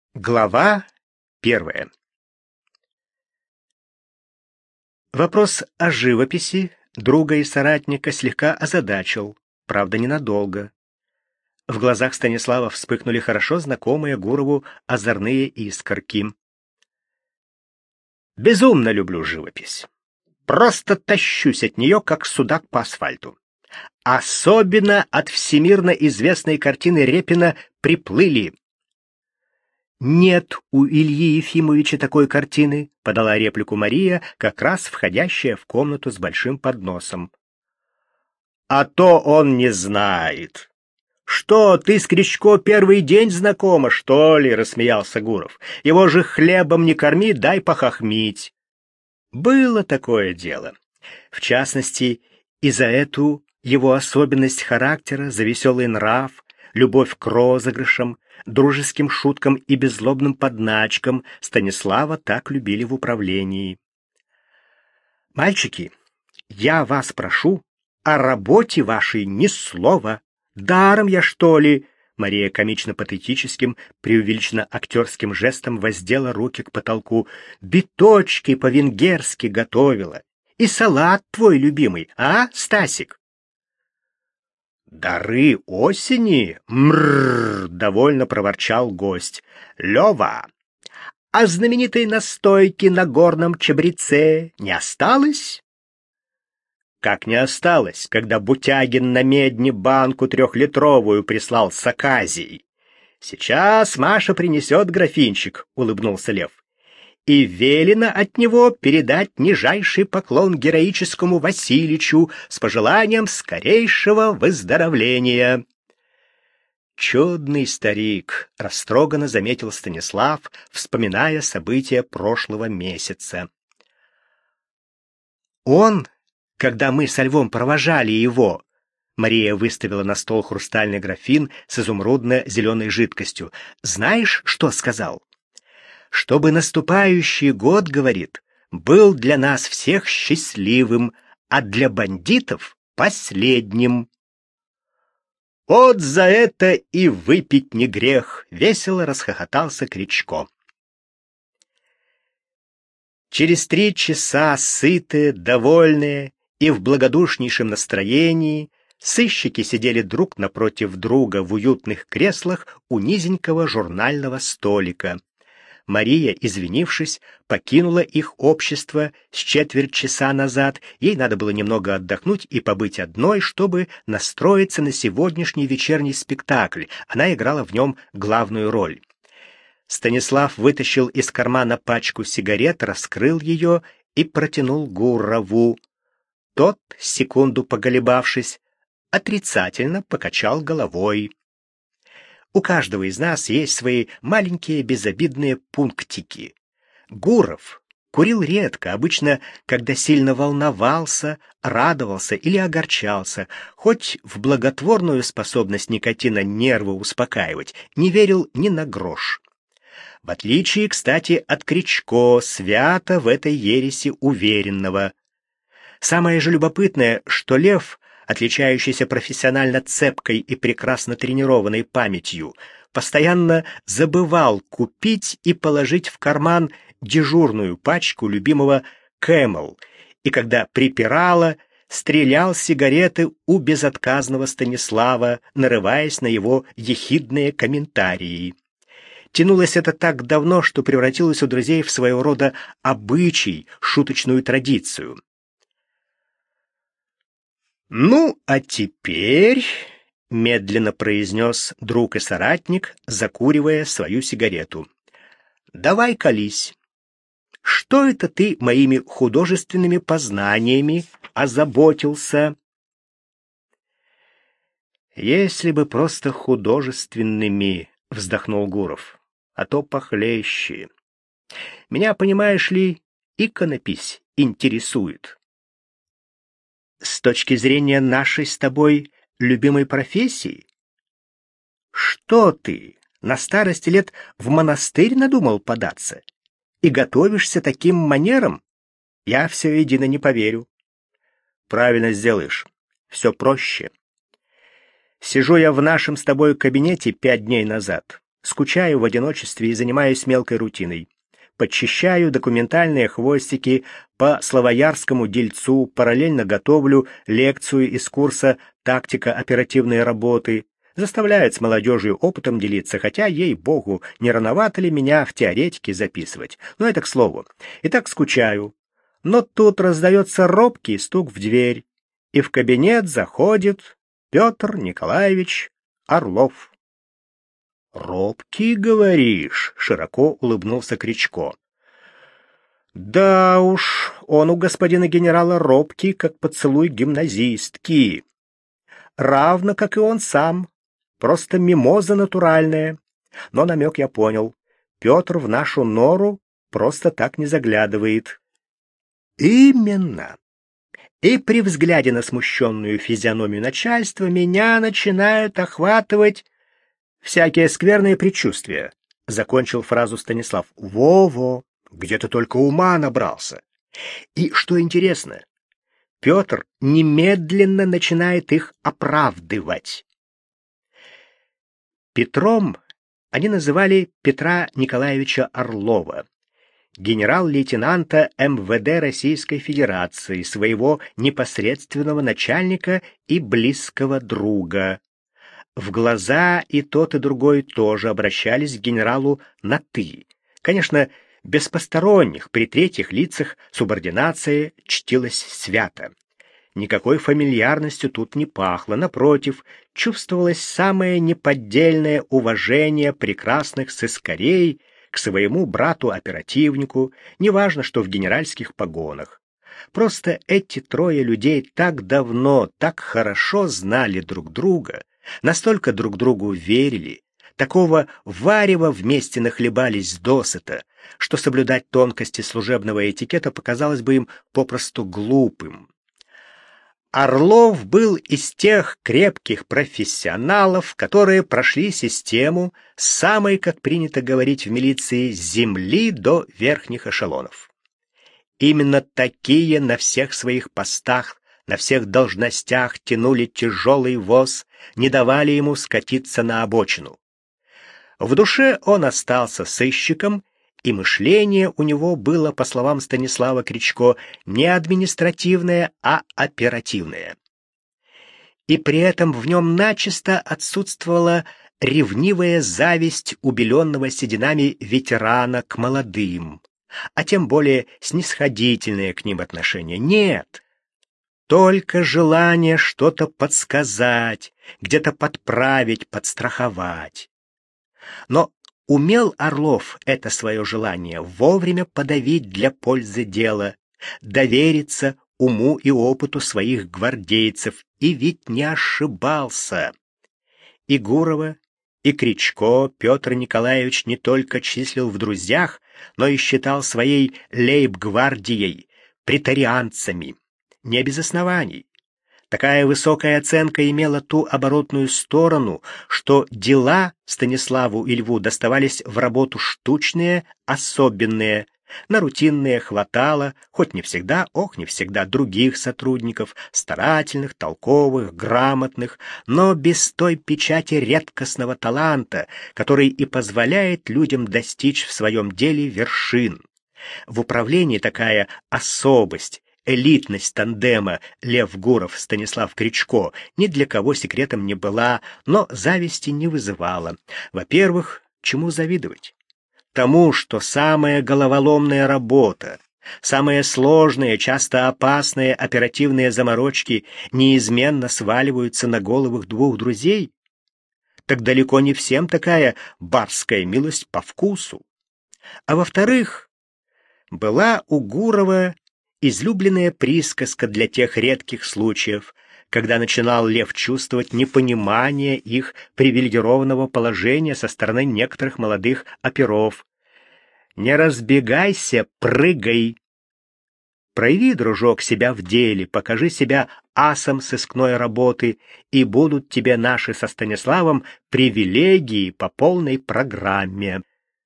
Глава 1. Вопрос о живописи друга и соратника слегка озадачил, правда, ненадолго. В глазах Станислава вспыхнули хорошо знакомые Гурову озорные искорки. «Безумно люблю живопись. Просто тащусь от нее, как судак по асфальту. Особенно от всемирно известной картины Репина «Приплыли». «Нет у Ильи Ефимовича такой картины», — подала реплику Мария, как раз входящая в комнату с большим подносом. «А то он не знает». «Что, ты с Кричко первый день знакома, что ли?» — рассмеялся Гуров. «Его же хлебом не корми, дай похохмить». Было такое дело. В частности, и за эту его особенность характера, за веселый нрав, любовь к розыгрышам, дружеским шуткам и беззлобным подначкам Станислава так любили в управлении. «Мальчики, я вас прошу, о работе вашей ни слова. Даром я, что ли?» Мария комично-патетическим, преувеличенно актерским жестом воздела руки к потолку. «Биточки по-венгерски готовила. И салат твой любимый, а, Стасик?» «Дары осени? Мрррр!» — довольно проворчал гость. «Лёва, а знаменитой настойки на горном чабреце не осталось?» «Как не осталось, когда Бутягин на медне банку 3-литровую прислал с оказией?» «Сейчас Маша принесет графинчик», — улыбнулся Лев. «И велено от него передать нижайший поклон героическому Василичу с пожеланием скорейшего выздоровления». «Чудный старик», — растроганно заметил Станислав, вспоминая события прошлого месяца. «Он, когда мы со Львом провожали его...» Мария выставила на стол хрустальный графин с изумрудно-зеленой жидкостью. «Знаешь, что сказал? Чтобы наступающий год, говорит, был для нас всех счастливым, а для бандитов — последним». «Вот за это и выпить не грех!» — весело расхохотался Кричко. Через 3 часа, сытые, довольные и в благодушнейшем настроении, сыщики сидели друг напротив друга в уютных креслах у низенького журнального столика. Мария, извинившись, покинула их общество с 1/4 часа назад. Ей надо было немного отдохнуть и побыть одной, чтобы настроиться на сегодняшний вечерний спектакль. Она играла в нем главную роль. Станислав вытащил из кармана пачку сигарет, раскрыл ее и протянул Гурову. Тот, секунду поколебавшись, отрицательно покачал головой. У каждого из нас есть свои маленькие безобидные пунктики. Гуров курил редко, обычно, когда сильно волновался, радовался или огорчался, хоть в благотворную способность никотина нервы успокаивать не верил ни на грош. В отличие, кстати, от Кричко, свято в этой ереси уверенного. Самое же любопытное, что Лев, отличающийся профессионально цепкой и прекрасно тренированной памятью, постоянно забывал купить и положить в карман дежурную пачку любимого Camel, и когда припирало, стрелял сигареты у безотказного Станислава, нарываясь на его ехидные комментарии. Тянулось это так давно, что превратилось у друзей в своего рода обычай, шуточную традицию. «Ну, а теперь», — медленно произнес друг и соратник, закуривая свою сигарету, — «давай колись. Что это ты моими художественными познаниями озаботился?» «Если бы просто художественными», — вздохнул Гуров, — «а то похлеще. Меня, понимаешь ли, иконопись интересует. С точки зрения нашей с тобой любимой профессии? Что ты, на старости лет в монастырь надумал податься? И готовишься таким манером? Я все едино не поверю». «Правильно сделаешь. Все проще. Сижу я в нашем с тобой кабинете 5 дней назад. скучаю в одиночестве и занимаюсь мелкой рутиной. Подчищаю документальные хвостики по Славоярскому дельцу, параллельно готовлю лекцию из курса «Тактика оперативной работы». Заставляют с молодежью опытом делиться, хотя, ей-богу, не рановато ли меня в теоретике записывать. Но это к слову. И так скучаю. Но тут раздается робкий стук в дверь, и в кабинет заходит Петр Николаевич Орлов. «Робкий, говоришь?» — широко улыбнулся Кричко. «Да уж, он у господина генерала робкий, как поцелуй гимназистки. Равно, как и он сам. Просто мимоза натуральная. Но намек я понял. Петр в нашу нору просто так не заглядывает». «Именно. И при взгляде на смущенную физиономию начальства меня начинают охватывать всякие скверные предчувствия», — закончил фразу Станислав. «Во-во, где ты только ума набрался». И, что интересно, Петр немедленно начинает их оправдывать. Петром они называли Петра Николаевича Орлова, генерал-лейтенанта МВД Российской Федерации, своего непосредственного начальника и близкого друга. В глаза и тот, и другой тоже обращались к генералу на «ты». Конечно, без посторонних, при третьих лицах субординация чтилась свято. Никакой фамильярностью тут не пахло, напротив, чувствовалось самое неподдельное уважение прекрасных сыскарей к своему брату-оперативнику, неважно, что в генеральских погонах. Просто эти трое людей так давно, так хорошо знали друг друга, настолько друг другу верили, такого варева вместе нахлебались досыта, что соблюдать тонкости служебного этикета показалось бы им попросту глупым. Орлов был из тех крепких профессионалов, которые прошли систему с самой, как принято говорить в милиции, с земли до верхних эшелонов. Именно такие на всех своих постах, на всех должностях тянули тяжелый воз, не давали ему скатиться на обочину. В душе он остался сыщиком, и мышление у него было, по словам Станислава Кричко, не административное, а оперативное. И при этом в нем начисто отсутствовала ревнивая зависть убеленного сединами ветерана к молодым, а тем более снисходительное к ним отношение. Нет, только желание что-то подсказать, где-то подправить, подстраховать. Но умел Орлов это свое желание вовремя подавить для пользы дела, довериться уму и опыту своих гвардейцев, и ведь не ошибался. И Гурова, и Кричко Петр Николаевич не только числил в друзьях, но и считал своей лейб-гвардией, претарианцами. Не без оснований. Такая высокая оценка имела ту оборотную сторону, что дела Станиславу и Льву доставались в работу штучные, особенные. На рутинные хватало, хоть не всегда, не всегда, других сотрудников, старательных, толковых, грамотных, но без той печати редкостного таланта, который и позволяет людям достичь в своем деле вершин. В управлении такая особость, элитность тандема Лев-Гуров-Станислав Кричко ни для кого секретом не была, но зависти не вызывала. Во-первых, чему завидовать? Тому, что самая головоломная работа, самые сложные, часто опасные оперативные заморочки неизменно сваливаются на головах двух друзей? Так далеко не всем такая барская милость по вкусу. А во-вторых, была у Гурова излюбленная присказка для тех редких случаев, когда начинал Лев чувствовать непонимание их привилегированного положения со стороны некоторых молодых оперов. «Не разбегайся, прыгай!» Прояви, дружок, себя в деле, покажи себя асом сыскной работы, и будут тебе наши со Станиславом привилегии по полной программе.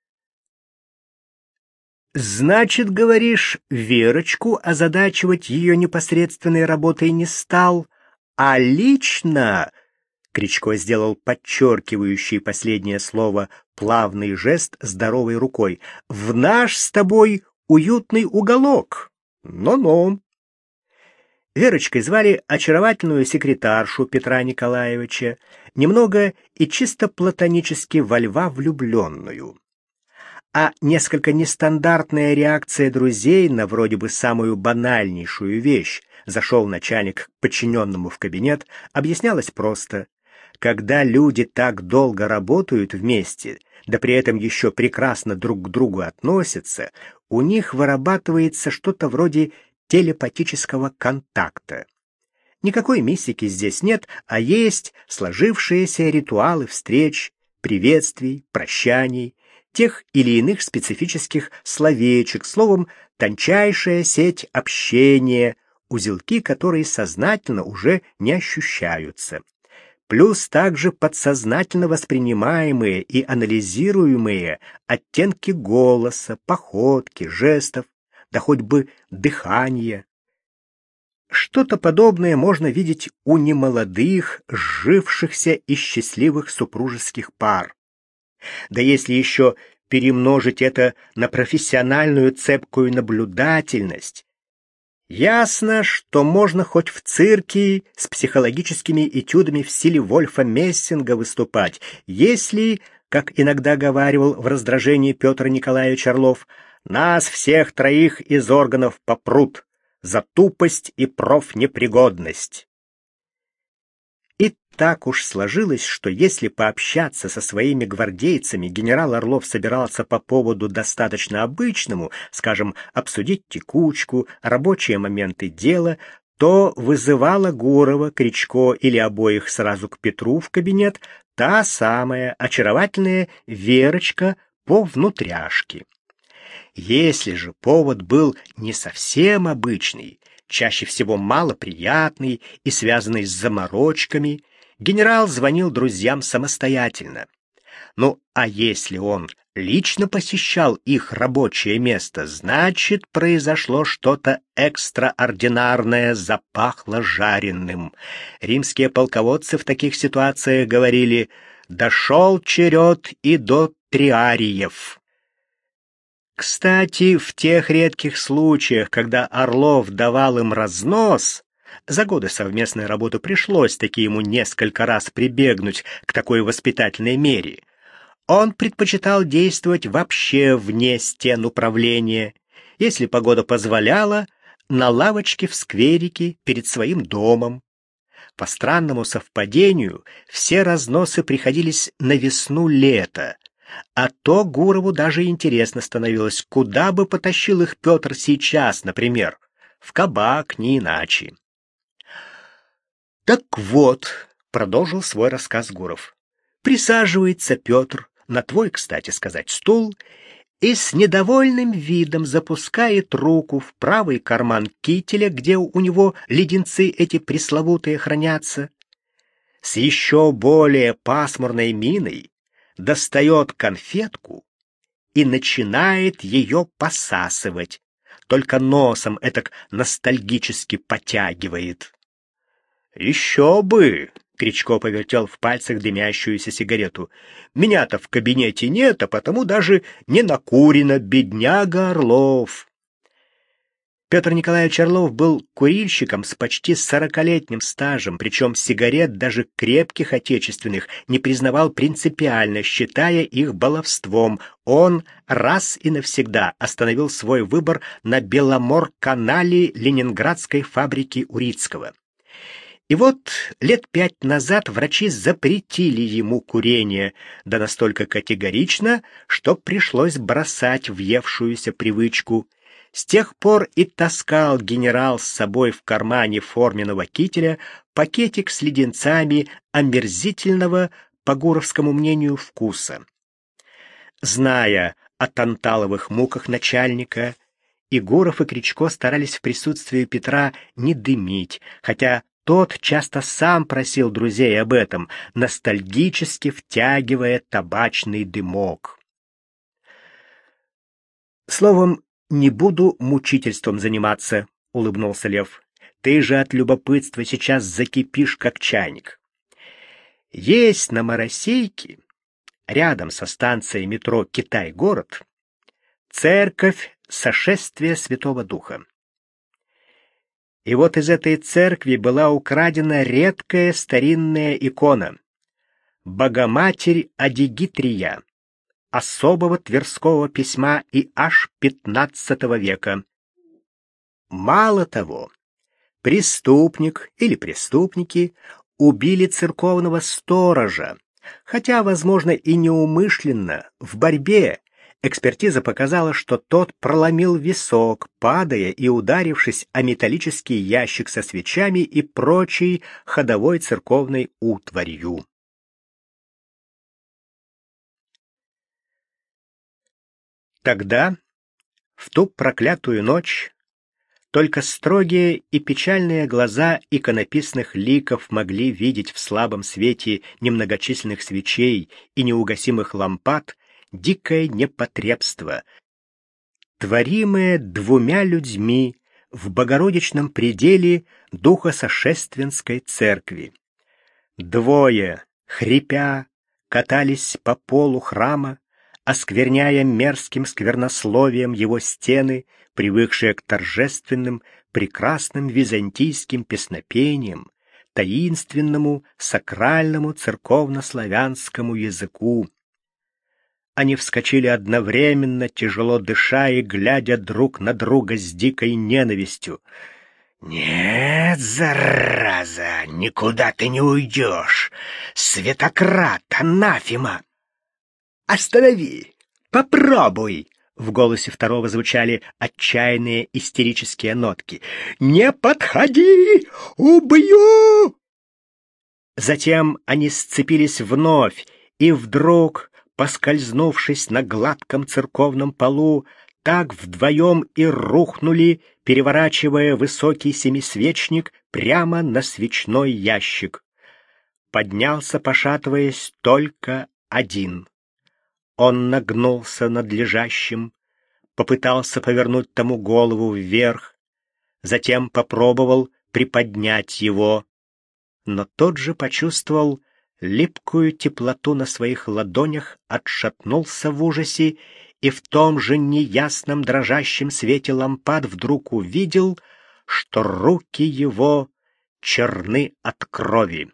«Значит, говоришь, Верочку озадачивать ее непосредственной работой не стал, а лично Кричко сделал подчеркивающий последнее слово плавный жест здоровой рукой. «В наш с тобой уютный уголок! Но-но!» Верочкой звали очаровательную секретаршу Петра Николаевича, немного и чисто платонически во льва влюбленную. А несколько нестандартная реакция друзей на вроде бы самую банальнейшую вещь — зашел начальник к подчиненному в кабинет — объяснялась просто. Когда люди так долго работают вместе, да при этом еще прекрасно друг к другу относятся, у них вырабатывается что-то вроде телепатического контакта. Никакой мистики здесь нет, а есть сложившиеся ритуалы встреч, приветствий, прощаний, тех или иных специфических словечек, словом, тончайшая сеть общения, узелки, которые сознательно уже не ощущаются. Плюс также подсознательно воспринимаемые и анализируемые оттенки голоса, походки, жестов, да хоть бы дыхания. Что-то подобное можно видеть у немолодых, сжившихся и счастливых супружеских пар. Да если еще перемножить это на профессиональную цепкую наблюдательность, ясно, что можно хоть в цирке с психологическими этюдами в стиле Вольфа Мессинга выступать, если, как иногда говаривал в раздражении Петр Николаевич Орлов, нас всех троих из органов попрут за тупость и профнепригодность. И так уж сложилось, что если пообщаться со своими гвардейцами генерал Орлов собирался по поводу достаточно обычному, скажем, обсудить текучку, рабочие моменты дела, то вызывала Гурова, Кричко или обоих сразу к Петру в кабинет та самая очаровательная Верочка по внутряшке. Если же повод был не совсем обычный, чаще всего малоприятный и связанный с заморочками, генерал звонил друзьям самостоятельно. Ну, а если он лично посещал их рабочее место, значит, произошло что-то экстраординарное, запахло жареным. Римские полководцы в таких ситуациях говорили: «Дошел черед и до триариев». Кстати, в тех редких случаях, когда Орлов давал им разнос, за годы совместной работы пришлось таки ему несколько раз прибегнуть к такой воспитательной мере, он предпочитал действовать вообще вне стен управления, если погода позволяла, на лавочке в скверике перед своим домом. По странному совпадению, все разносы приходились на весну-лето, а то Гурову даже интересно становилось, куда бы потащил их Петр сейчас, например, в кабак, не иначе. «Так вот», — продолжил свой рассказ Гуров, — «присаживается Петр на твой, кстати сказать, стул и с недовольным видом запускает руку в правый карман кителя, где у него леденцы эти пресловутые хранятся, с еще более пасмурной миной достает конфетку и начинает ее посасывать, только носом этак ностальгически потягивает». «Еще бы!» — Кричко повертел в пальцах дымящуюся сигарету. «Меня-то в кабинете нет, а потому даже не накурено, бедняга Орлов». Петр Николаевич Орлов был курильщиком с почти 40-летним стажем, причем сигарет, даже крепких отечественных, не признавал принципиально, считая их баловством. Он раз и навсегда остановил свой выбор на Беломор-канале ленинградской фабрики Урицкого. И вот лет 5 назад врачи запретили ему курение, да настолько категорично, что пришлось бросать въевшуюся привычку. С тех пор и таскал генерал с собой в кармане форменного кителя пакетик с леденцами омерзительного, по гуровскому мнению, вкуса. Зная о танталовых муках начальника, и Гуров, и Кричко старались в присутствии Петра не дымить, хотя тот часто сам просил друзей об этом, ностальгически втягивая табачный дымок. Словом, «Не буду мучительством заниматься», — улыбнулся Лев. «Ты же от любопытства сейчас закипишь, как чайник. Есть на Моросейке, рядом со станцией метро «Китай-город», церковь Сошествия Святого Духа. И вот из этой церкви была украдена редкая старинная икона — Богоматерь Адигитрия, особого Тверского письма и аж XV века. Мало того, преступник или преступники убили церковного сторожа, хотя, возможно, и неумышленно, в борьбе. Экспертиза показала, что тот проломил висок, падая и ударившись о металлический ящик со свечами и прочей ходовой церковной утварью. Тогда, в ту проклятую ночь, только строгие и печальные глаза иконописных ликов могли видеть в слабом свете немногочисленных свечей и неугасимых лампад дикое непотребство, творимое двумя людьми в Богородичном пределе Духосошественской церкви. Двое, хрипя, катались по полу храма, оскверняя мерзким сквернословием его стены, привыкшие к торжественным, прекрасным византийским песнопениям, таинственному, сакральному церковно-славянскому языку. Они вскочили одновременно, тяжело дыша и глядя друг на друга с дикой ненавистью. «Нет, зараза, никуда ты не уйдешь! Святократ, анафема!» «Останови! Попробуй!» В голосе второго звучали отчаянные истерические нотки. «Не подходи! Убью!» Затем они сцепились вновь, и вдруг, поскользнувшись на гладком церковном полу, так вдвоем и рухнули, переворачивая высокий семисвечник прямо на свечной ящик. Поднялся, пошатываясь, только один. Он нагнулся над лежащим, попытался повернуть тому голову вверх, затем попробовал приподнять его, но тот же почувствовал липкую теплоту на своих ладонях, отшатнулся в ужасе и в том же неясном дрожащем свете лампад вдруг увидел, что руки его черны от крови.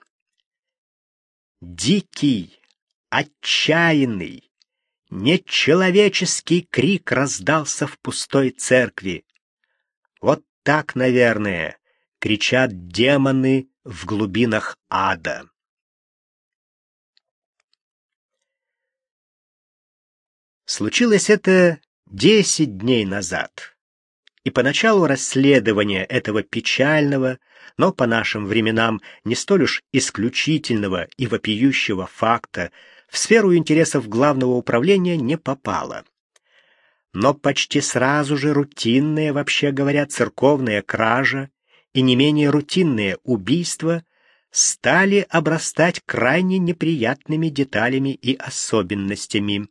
Дикий, отчаянный, нечеловеческий крик раздался в пустой церкви. Вот так, наверное, кричат демоны в глубинах ада. Случилось это 10 дней назад, и поначалу расследование этого печального, но по нашим временам не столь уж исключительного и вопиющего факта в сферу интересов Главного управления не попало. Но почти сразу же рутинная, вообще говоря, церковная кража и не менее рутинные убийства стали обрастать крайне неприятными деталями и особенностями.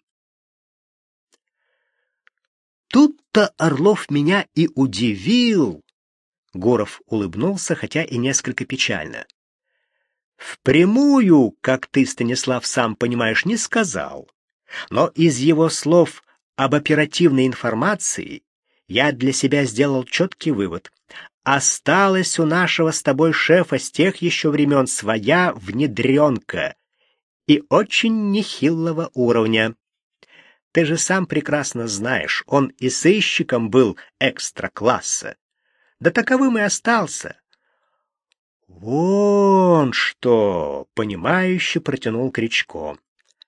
Тут-то Орлов меня и удивил. Гуров улыбнулся, хотя и несколько печально. Впрямую, как ты, Станислав, сам понимаешь, не сказал. Но из его слов об оперативной информации я для себя сделал четкий вывод. Осталась у нашего с тобой шефа с тех еще времен своя внедренка и очень нехилого уровня. Ты же сам прекрасно знаешь, он и сыщиком был экстра-класса. Да таковым и остался. Вон что, понимающе протянул Кричко.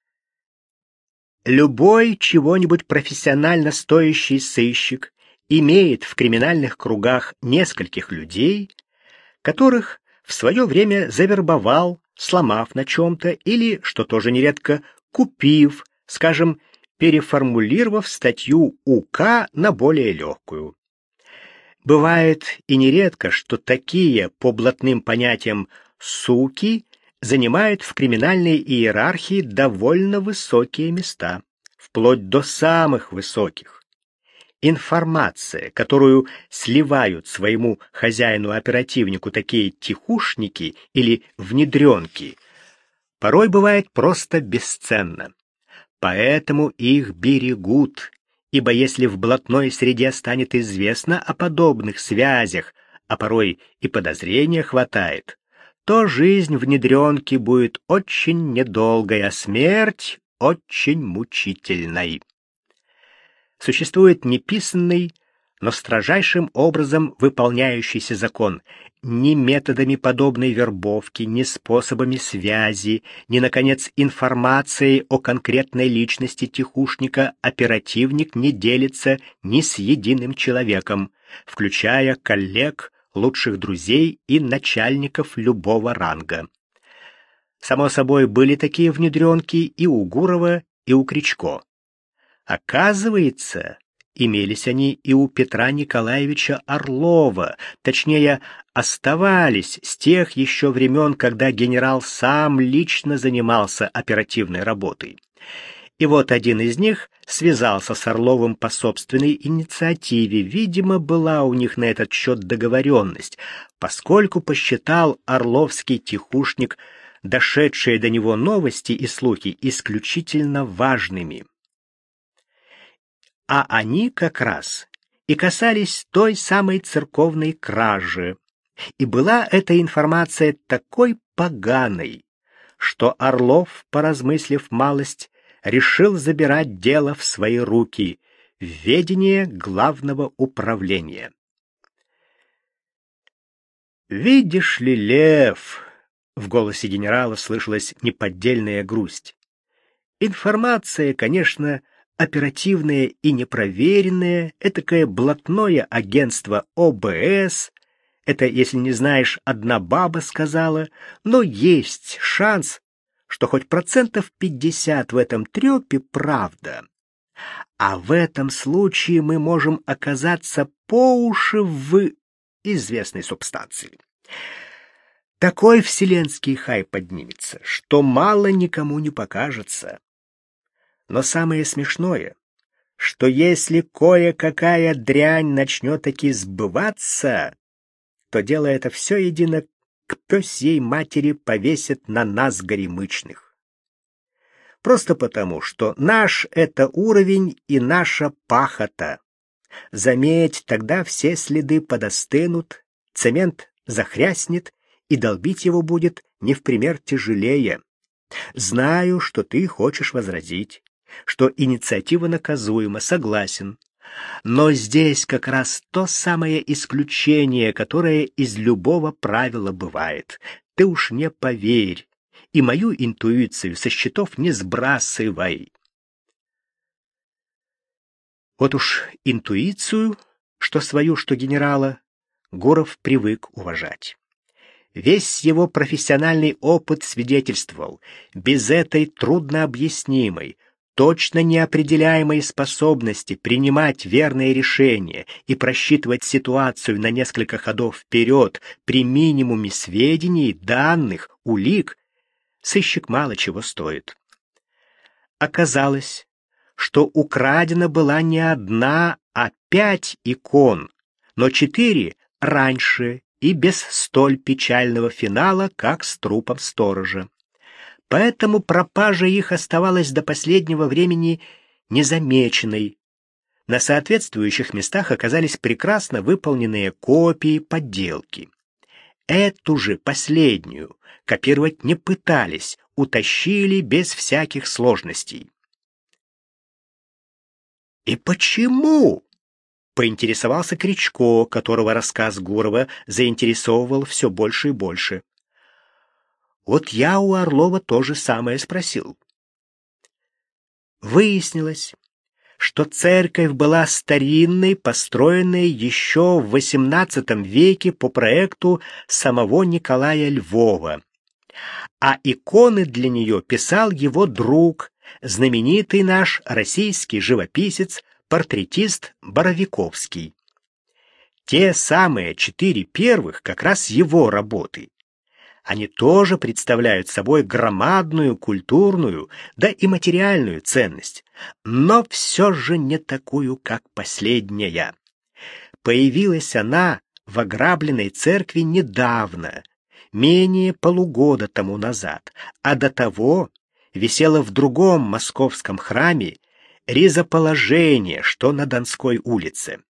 Любой чего-нибудь профессионально стоящий сыщик имеет в криминальных кругах нескольких людей, которых в свое время завербовал, сломав на чем-то или, что тоже нередко, купив, скажем, переформулировав статью УК на более легкую. Бывает и нередко, что такие, по блатным понятиям, суки занимают в криминальной иерархии довольно высокие места, вплоть до самых высоких. Информация, которую сливают своему хозяину-оперативнику такие тихушники или внедренки, порой бывает просто бесценно. Поэтому их берегут, ибо если в блатной среде станет известно о подобных связях, а порой и подозрения хватает, то жизнь внедренки будет очень недолгой, а смерть очень мучительной. Существует неписанный, но строжайшим образом выполняющийся закон. Ни методами подобной вербовки, ни способами связи, ни, наконец, информацией о конкретной личности тихушника оперативник не делится ни с единым человеком, включая коллег, лучших друзей и начальников любого ранга. Само собой, были такие внедренки и у Гурова, и у Кричко. Оказывается, имелись они и у Петра Николаевича Орлова, точнее, оставались с тех еще времен, когда генерал сам лично занимался оперативной работой. И вот один из них связался с Орловым по собственной инициативе. Видимо, была у них на этот счет договоренность, поскольку посчитал орловский тихушник дошедшие до него новости и слухи исключительно важными. А они как раз и касались той самой церковной кражи. И была эта информация такой поганой, что Орлов, поразмыслив малость, решил забирать дело в свои руки, в ведение главного управления. «Видишь ли, Лев», — в голосе генерала слышалась неподдельная грусть, «информация, конечно, оперативное и непроверенное, этакое блатное агентство ОБС, это, если не знаешь, одна баба сказала, но есть шанс, что хоть 50% в этом трёпе правда. А в этом случае мы можем оказаться по уши в известной субстанции. Такой вселенский хай поднимется, что мало никому не покажется. Но самое смешное, что если кое-какая дрянь начнет таки сбываться, то дело это все едино к пёсьей матери повесит на нас горемычных. Просто потому, что наш это уровень и наша пахота. Заметь, тогда все следы подостынут, цемент захряснет, и долбить его будет не в пример тяжелее. Знаю, что ты хочешь возразить, что инициатива наказуема, согласен. Но здесь как раз то самое исключение, которое из любого правила бывает. Ты уж не поверь, и мою интуицию со счетов не сбрасывай. Вот уж интуицию, что свою, что генерала, Гуров привык уважать. Весь его профессиональный опыт свидетельствовал, без этой труднообъяснимой, точно неопределяемой способности принимать верные решения и просчитывать ситуацию на несколько ходов вперед при минимуме сведений, данных, улик, сыщик мало чего стоит. Оказалось, что украдена была не одна, а 5 икон, но 4 раньше и без столь печального финала, как с трупом сторожа. Поэтому пропажа их оставалась до последнего времени незамеченной. На соответствующих местах оказались прекрасно выполненные копии, подделки. Эту же последнюю копировать не пытались, утащили без всяких сложностей. «И почему?» — поинтересовался Кричко, которого рассказ Гурова заинтересовывал все больше и больше. Вот я у Орлова то же самое спросил. Выяснилось, что церковь была старинной, построенной еще в XVIII веке по проекту самого Николая Львова, а иконы для нее писал его друг, знаменитый наш российский живописец, портретист Боровиковский. Те самые 4 первых как раз его работы. Они тоже представляют собой громадную культурную, да и материальную ценность, но все же не такую, как последняя. Появилась она в ограбленной церкви недавно, менее полугода тому назад, а до того висело в другом московском храме ризоположение, что на Донской улице.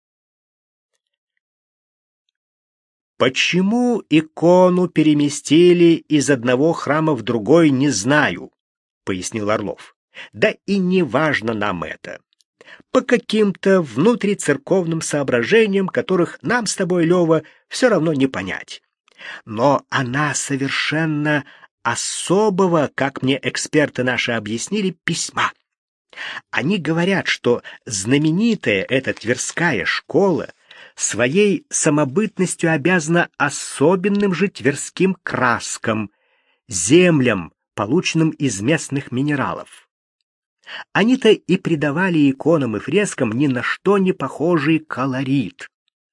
Почему икону переместили из одного храма в другой, не знаю, пояснил Орлов. Да и не важно нам это. По каким-то внутрицерковным соображениям, которых нам с тобой, Лёва, все равно не понять. Но она совершенно особого, как мне эксперты наши объяснили, письма. Они говорят, что знаменитая эта Тверская школа своей самобытностью обязана особенным же тверским краскам, землям, полученным из местных минералов. Они-то и придавали иконам и фрескам ни на что не похожий колорит.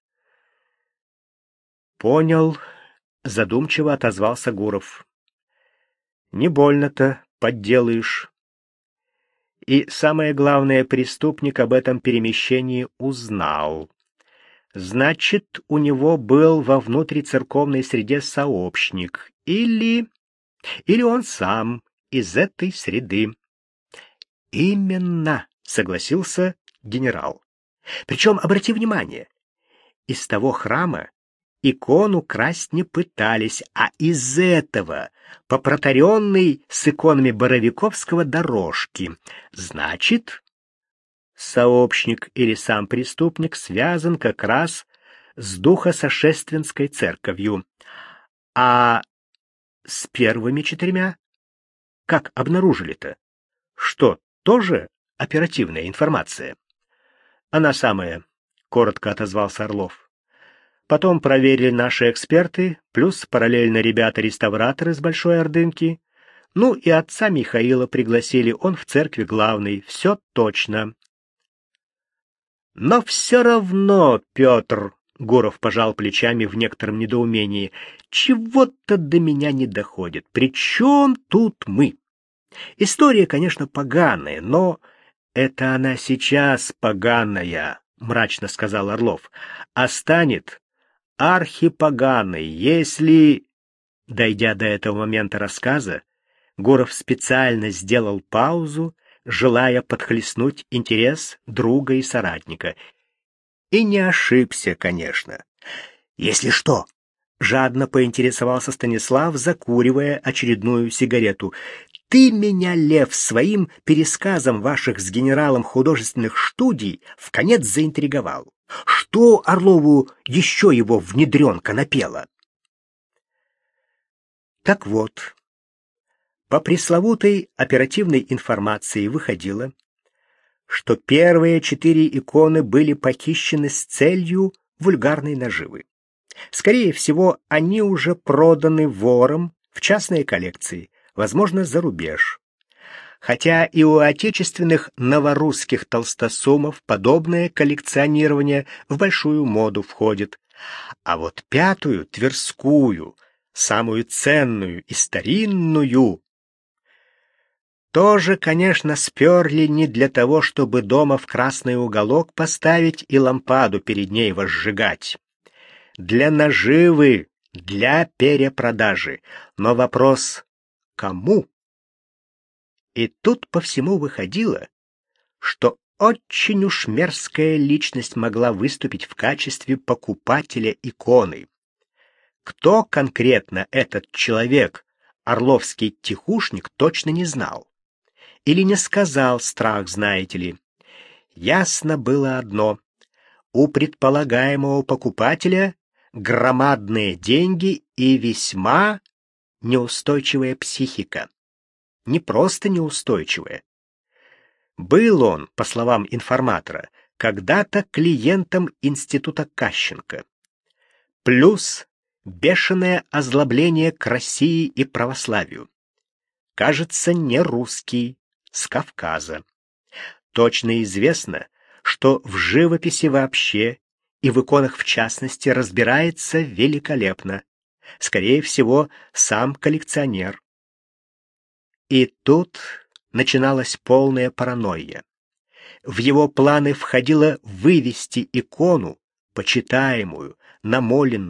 Понял, задумчиво отозвался Гуров. Не больно-то подделаешь. И самое главное, преступник об этом перемещении узнал. Значит, у него был во внутрицерковной среде сообщник, или он сам из этой среды. Именно, согласился генерал. Причем, обрати внимание, из того храма икону красть не пытались, а из этого, по протаренной с иконами Боровиковского дорожки. Значит, сообщник или сам преступник связан как раз с Духосошественской церковью. А с первыми 4 как обнаружили-то? Что, тоже оперативная информация? Она самая, коротко отозвался Орлов. Потом проверили наши эксперты, плюс параллельно ребята-реставраторы с Большой Ордынки. Ну и отца Михаила пригласили, он в церкви главный, все точно. Но все равно, Петр, Гуров пожал плечами в некотором недоумении, чего-то до меня не доходит. Причем тут мы? История, конечно, поганая, но это она сейчас поганая, мрачно сказал Орлов, а станет архипоганой, если... Дойдя до этого момента рассказа, Гуров специально сделал паузу, желая подхлестнуть интерес друга и соратника. И не ошибся, конечно. Если что, жадно поинтересовался Станислав, закуривая очередную сигарету. Ты меня, Лев, своим пересказом ваших с генералом художественных студий вконец заинтриговал. Что Орлову еще его внедренка напела? Так вот, по пресловутой оперативной информации выходило, что первые 4 иконы были похищены с целью вульгарной наживы. Скорее всего, они уже проданы вором в частные коллекции, возможно, за рубеж. Хотя и у отечественных новорусских толстосумов подобное коллекционирование в большую моду входит. А вот 5-ю, Тверскую, самую ценную и старинную, тоже, конечно, сперли не для того, чтобы дома в красный уголок поставить и лампаду перед ней возжигать. Для наживы, для перепродажи. Но вопрос — кому? И тут по всему выходило, что очень уж мерзкая личность могла выступить в качестве покупателя иконы. Кто конкретно этот человек, орловский тихушник, точно не знал. Или не сказал страх, знаете ли. Ясно было одно: у предполагаемого покупателя громадные деньги и весьма неустойчивая психика. Не просто неустойчивая. Был он, по словам информатора, когда-то клиентом института Кащенко. Плюс бешеное озлобление к России и православию. Кажется, не русский, с Кавказа. Точно известно, что в живописи вообще и в иконах в частности разбирается великолепно. Скорее всего, сам коллекционер. И тут начиналась полная паранойя. В его планы входило вывести икону, почитаемую, намоленную,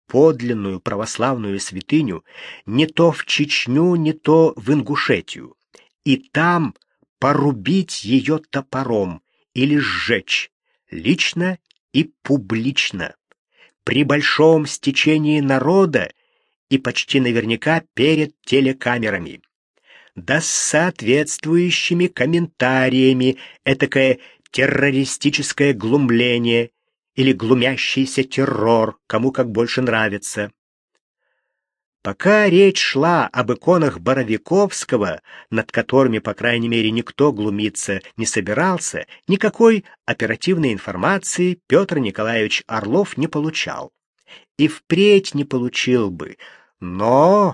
подлинную православную святыню не то в Чечню, не то в Ингушетию, и там порубить ее топором или сжечь, лично и публично, при большом стечении народа и почти наверняка перед телекамерами. Да с соответствующими комментариями, этакое террористическое глумление или глумящийся террор, кому как больше нравится. Пока речь шла об иконах Боровиковского, над которыми, по крайней мере, никто глумиться не собирался, никакой оперативной информации Петр Николаевич Орлов не получал. И впредь не получил бы. Но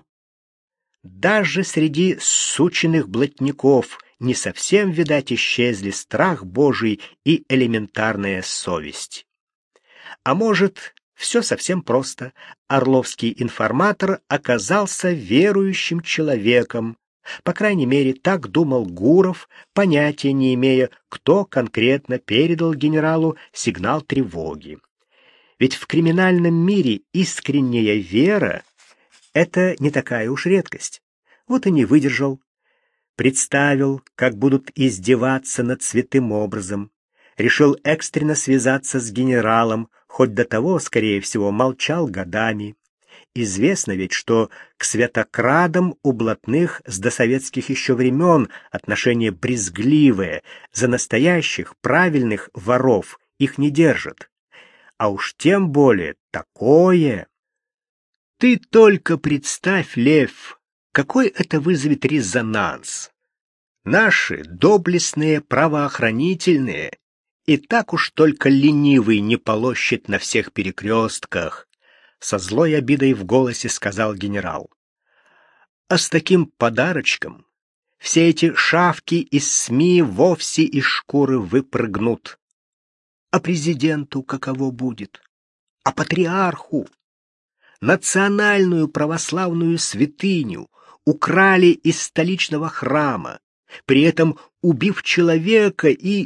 даже среди сученных блатников не совсем, видать, исчезли страх Божий и элементарная совесть. А может, все совсем просто. Орловский информатор оказался верующим человеком. По крайней мере, так думал Гуров, понятия не имея, кто конкретно передал генералу сигнал тревоги. Ведь в криминальном мире искренняя вера — это не такая уж редкость. Вот и не выдержал. Представил, как будут издеваться над святым образом. Решил экстренно связаться с генералом, хоть до того, скорее всего, молчал годами. Известно ведь, что к святокрадам у блатных с досоветских еще времен отношение брезгливое, за настоящих, правильных воров их не держат. А уж тем более такое. Ты только представь, Лев, какой это вызовет резонанс. Наши доблестные правоохранительные и так уж только ленивый не полощет на всех перекрестках, со злой обидой в голосе сказал генерал. А с таким подарочком все эти шавки из СМИ вовсе из шкуры выпрыгнут. А президенту каково будет? А патриарху? Национальную православную святыню украли из столичного храма, при этом убив человека и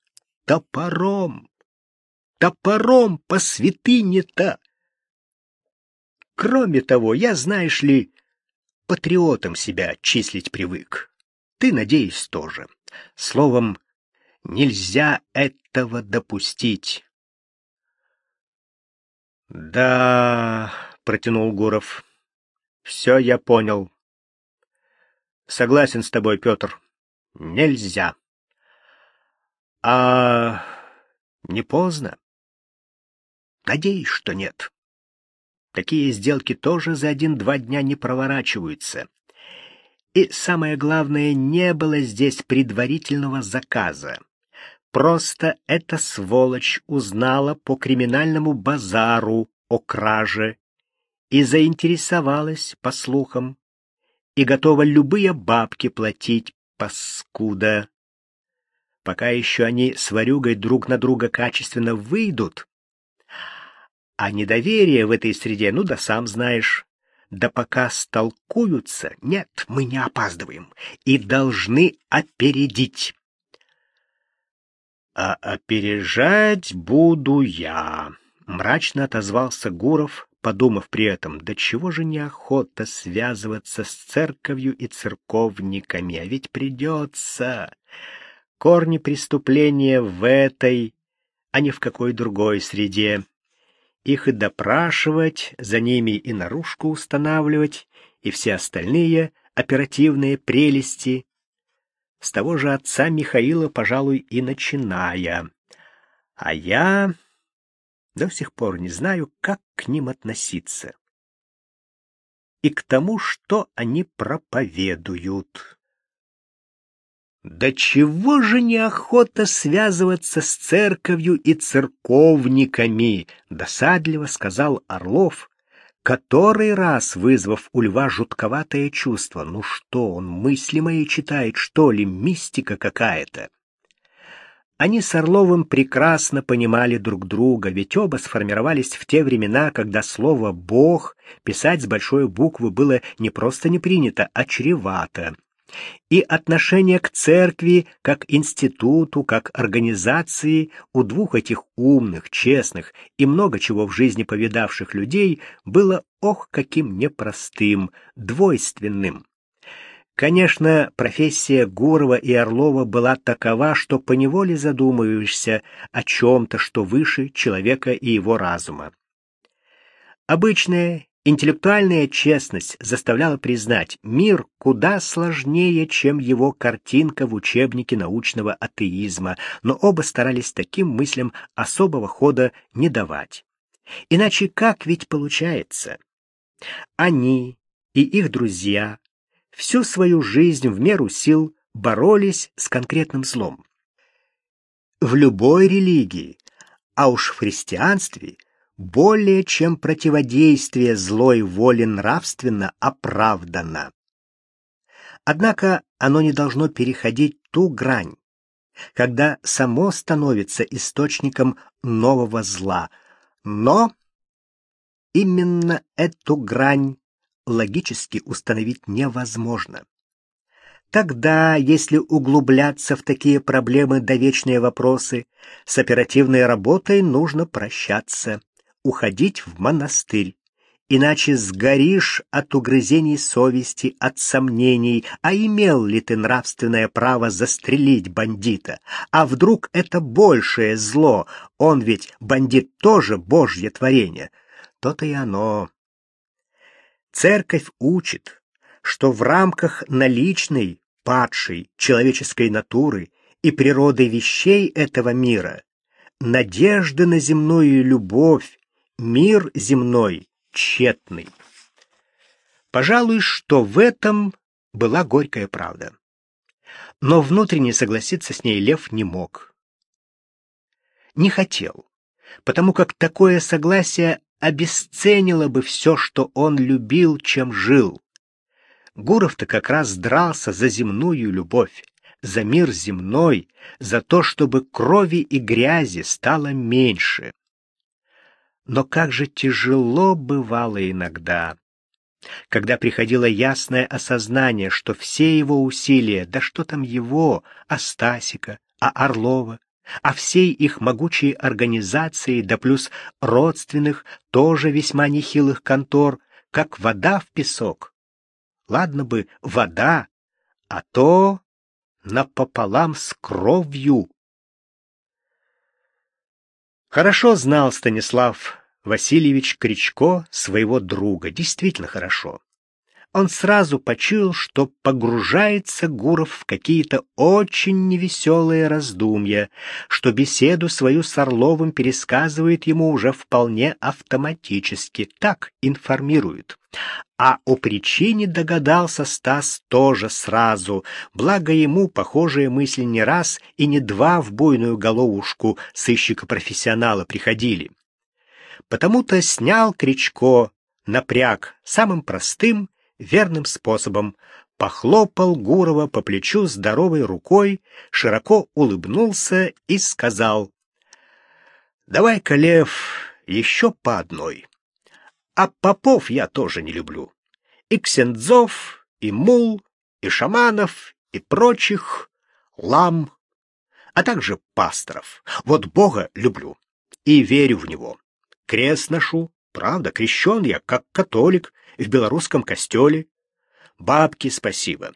топором по святыне-то. Кроме того, я, знаешь ли, патриотом себя числить привык. Ты, надеюсь, тоже. Словом, нельзя этого допустить. Да, протянул Гуров. Все я понял. Согласен с тобой, Петр. Нельзя. А не поздно? Надеюсь, что нет. Такие сделки тоже за 1-2 дня не проворачиваются. И самое главное, не было здесь предварительного заказа. Просто эта сволочь узнала по криминальному базару о краже и заинтересовалась, по слухам, и готова любые бабки платить, паскуда. Пока еще они с ворюгой друг на друга качественно выйдут. А недоверие в этой среде, ну да сам знаешь. Да пока столкуются, нет, мы не опаздываем и должны опередить. А опережать буду я, мрачно отозвался Гуров, подумав при этом, да чего же неохота связываться с церковью и церковниками, а ведь придется. Корни преступления в этой, а не в какой другой среде. Их и допрашивать, за ними и наружку устанавливать, и все остальные оперативные прелести. С того же отца Михаила, пожалуй, и начиная. А я до сих пор не знаю, как к ним относиться. И к тому, что они проповедуют. Да чего же неохота связываться с церковью и церковниками, досадливо сказал Орлов, который раз вызвав у Льва жутковатое чувство. Ну что, он мысли мои читает, что ли, мистика какая-то? Они с Орловым прекрасно понимали друг друга, ведь оба сформировались в те времена, когда слово «Бог» писать с большой буквы было не просто не принято, а чревато. И отношение к церкви, как институту, как организации у двух этих умных, честных и много чего в жизни повидавших людей было ох каким непростым, двойственным. Конечно, профессия Гурова и Орлова была такова, что поневоле задумываешься о чем-то, что выше человека и его разума. Обычная интеллектуальная честность заставляла признать, мир куда сложнее, чем его картинка в учебнике научного атеизма, но оба старались таким мыслям особого хода не давать. Иначе как ведь получается? Они и их друзья всю свою жизнь в меру сил боролись с конкретным злом. В любой религии, а уж в христианстве, более чем противодействие злой воле нравственно оправдано. Однако оно не должно переходить ту грань, когда само становится источником нового зла. Но именно эту грань логически установить невозможно. Тогда, если углубляться в такие проблемы да вечные вопросы, с оперативной работой нужно прощаться, уходить в монастырь, иначе сгоришь от угрызений совести, от сомнений, а имел ли ты нравственное право застрелить бандита, а вдруг это большее зло, он ведь, бандит, тоже Божье творение, то-то и оно. Церковь учит, что в рамках наличной, падшей человеческой натуры и природы вещей этого мира надежды на земную любовь, мир земной тщетный. Пожалуй, что в этом была горькая правда. Но внутренне согласиться с ней Лев не мог. Не хотел, потому как такое согласие обесценило бы все, что он любил, чем жил. Гуров-то как раз дрался за земную любовь, за мир земной, за то, чтобы крови и грязи стало меньше. Но как же тяжело бывало иногда, когда приходило ясное осознание, что все его усилия, да что там его, а Стасика, а Орлова, а всей их могучей организации, да плюс родственных, тоже весьма нехилых контор, как вода в песок. Ладно бы вода, а то напополам с кровью. Хорошо знал Станислав Васильевич Кричко своего друга, действительно хорошо. Он сразу почуял, что погружается Гуров в какие-то очень невеселые раздумья, что беседу свою с Орловым пересказывает ему уже вполне автоматически, так информирует. А о причине догадался Стас тоже сразу, благо ему похожие мысли не раз и не два в буйную головушку сыщика-профессионала приходили. Потому-то снял Кричко напряг самым простым, верным способом, похлопал Гурова по плечу здоровой рукой, широко улыбнулся и сказал: «Давай-ка, Лев, еще по одной. А попов я тоже не люблю. И ксензов, и мул, и шаманов, и прочих лам, а также пасторов. Вот Бога люблю и верю в Него. Крест ношу, правда, крещен я, как католик, в белорусском костеле. Бабке спасибо.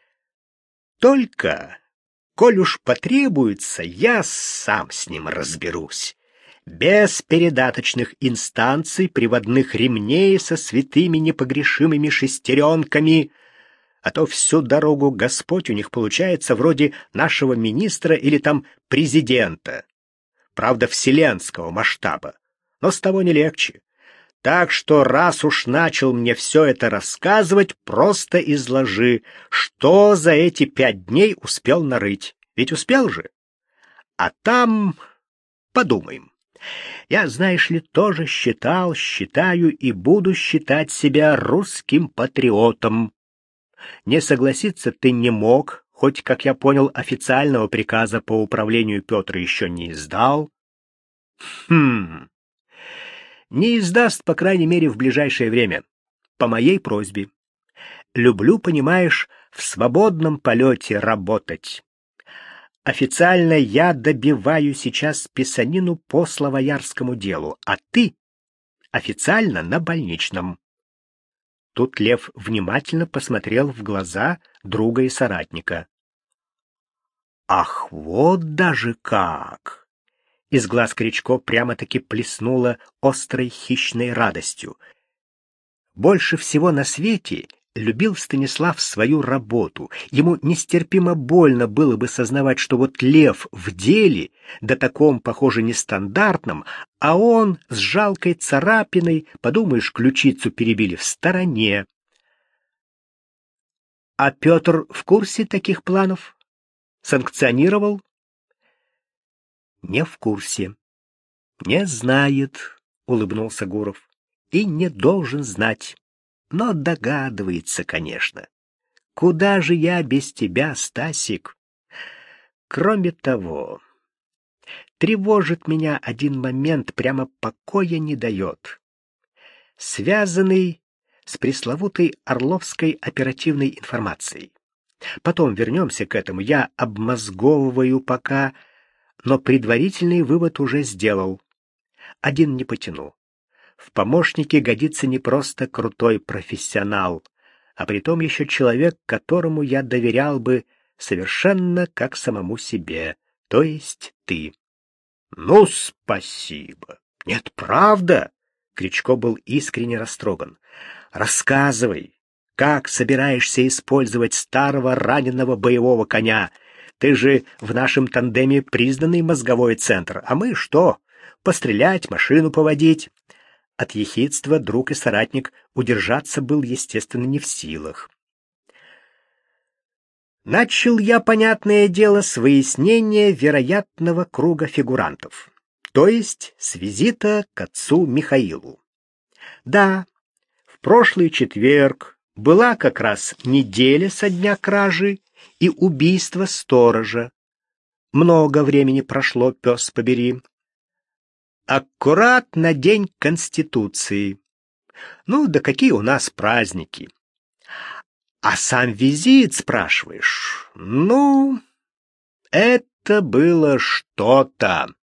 Только, коль уж потребуется, я сам с ним разберусь. Без передаточных инстанций, приводных ремней со святыми непогрешимыми шестеренками, а то всю дорогу Господь у них получается вроде нашего министра или там президента. Правда, вселенского масштаба, но с того не легче. Так что, раз уж начал мне все это рассказывать, просто изложи, что за эти 5 дней успел нарыть. Ведь успел же? А там подумаем. Я, знаешь ли, тоже считаю и буду считать себя русским патриотом. Не согласиться ты не мог, хоть, как я понял, официального приказа по управлению Петр еще не издал. Не издаст, по крайней мере, в ближайшее время. По моей просьбе. Люблю, понимаешь, в свободном полете работать. Официально я добиваю сейчас писанину по славоярскому делу, а ты официально на больничном. Тут Лев внимательно посмотрел в глаза друга и соратника. Ах, вот даже как! Из глаз Кричко прямо-таки плеснуло острой хищной радостью. Больше всего на свете любил Станислав свою работу. Ему нестерпимо больно было бы сознавать, что вот Лев в деле, да таком, похоже, нестандартном, а он с жалкой царапиной, подумаешь, ключицу перебили, в стороне. А Петр в курсе таких планов? Санкционировал? Не в курсе. Не знает, улыбнулся Гуров. И не должен знать. Но догадывается, конечно. Куда же я без тебя, Стасик? Кроме того, тревожит меня один момент, прямо покоя не дает. Связанный с пресловутой Орловской оперативной информацией. Потом вернемся к этому. Я обмозговываю пока, но предварительный вывод уже сделал. Один не потяну. В помощнике годится не просто крутой профессионал, а притом еще человек, которому я доверял бы совершенно как самому себе, то есть ты. Ну, спасибо. Нет, правда? Кричко был искренне растроган. Рассказывай, как собираешься использовать старого раненого боевого коня? Ты же в нашем тандеме признанный мозговой центр, а мы что? Пострелять, машину поводить? От ехидства друг и соратник удержаться был, естественно, не в силах. Начал я, понятное дело, с выяснения вероятного круга фигурантов, то есть с визита к отцу Михаилу. Да, в прошлый четверг была как раз неделя со дня кражи и убийства сторожа. Много времени прошло, пес побери. Аккурат на День Конституции. Ну, да какие у нас праздники. А сам визит, спрашиваешь? Ну, это было что-то.